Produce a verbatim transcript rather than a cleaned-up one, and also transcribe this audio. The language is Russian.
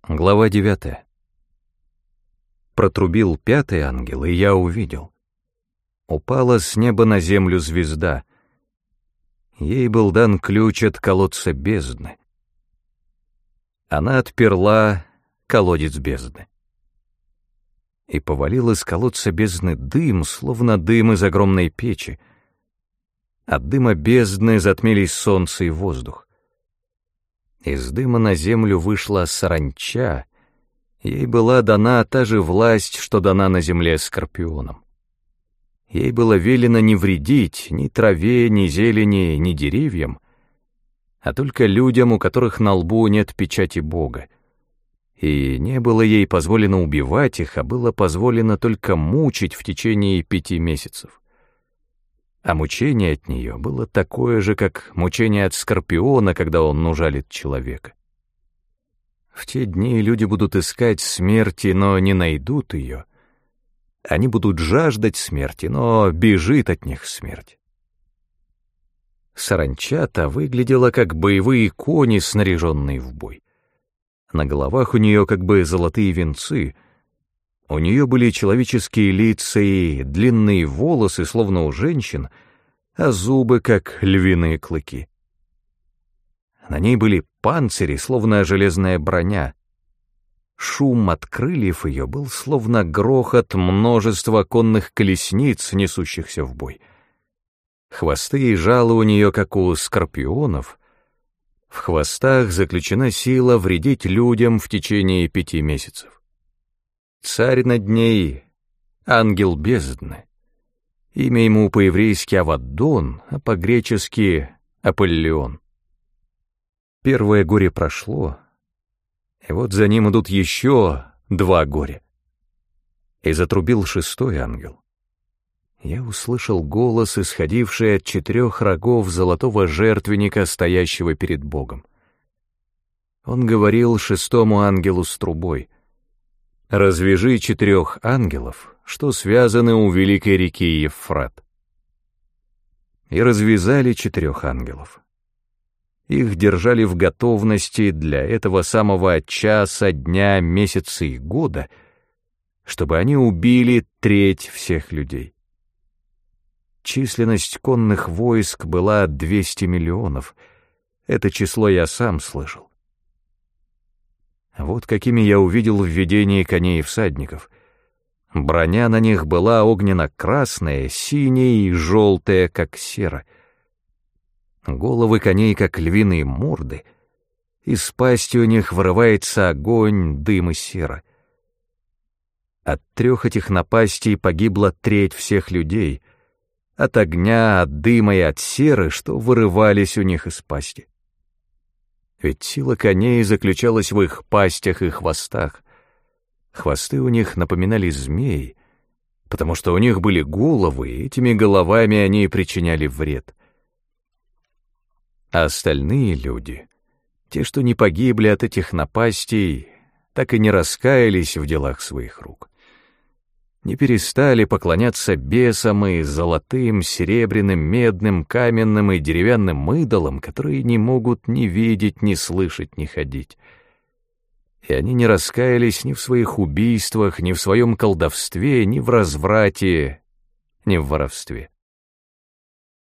Глава девятая. Протрубил пятый ангел, и я увидел. Упала с неба на землю звезда. Ей был дан ключ от колодца бездны. Она отперла колодец бездны. И повалил из колодца бездны дым, словно дым из огромной печи. От дыма бездны затмились солнце и воздух. Из дыма на землю вышла саранча, ей была дана та же власть, что дана на земле скорпионам. Ей было велено не вредить ни траве, ни зелени, ни деревьям, а только людям, у которых на лбу нет печати Бога. И не было ей позволено убивать их, а было позволено только мучить в течение пяти месяцев. А мучение от нее было такое же, как мучение от скорпиона, когда он ужалит человека. В те дни люди будут искать смерти, но не найдут ее. Они будут жаждать смерти, но бежит от них смерть. Саранча-то выглядела как боевые кони, снаряженные в бой. На головах у нее как бы золотые венцы. У нее были человеческие лица и длинные волосы, словно у женщин, а зубы, как львиные клыки. На ней были панцири, словно железная броня. Шум от крыльев ее был словно грохот множества конных колесниц, несущихся в бой. Хвосты и жало у нее, как у скорпионов. В хвостах заключена сила вредить людям в течение пяти месяцев. Царь над ней — ангел бездны. Имя ему по-еврейски Аваддон, а по-гречески Аполлион. Первое горе прошло, и вот за ним идут еще два горя. И затрубил шестой ангел. Я услышал голос, исходивший от четырех рогов золотого жертвенника, стоящего перед Богом. Он говорил шестому ангелу с трубой: «Развяжи четырех ангелов, что связаны у великой реки Евфрат». И развязали четырех ангелов. Их держали в готовности для этого самого часа, дня, месяца и года, чтобы они убили треть всех людей. Численность конных войск была двести миллионов. Это число я сам слышал. Вот какими я увидел в видении коней и всадников. Броня на них была огненно-красная, синяя и желтая, как сера. Головы коней, как львиные морды. Из пасти у них вырывается огонь, дым и сера. От трех этих напастей погибла треть всех людей. От огня, от дыма и от серы, что вырывались у них из пасти. Ведь сила коней заключалась в их пастях и хвостах. Хвосты у них напоминали змей, потому что у них были головы, и этими головами они причиняли вред. А остальные люди, те, что не погибли от этих напастей, так и не раскаялись в делах своих рук. Не перестали поклоняться бесам и золотым, серебряным, медным, каменным и деревянным идолам, которые не могут ни видеть, ни слышать, ни ходить. И они не раскаялись ни в своих убийствах, ни в своем колдовстве, ни в разврате, ни в воровстве.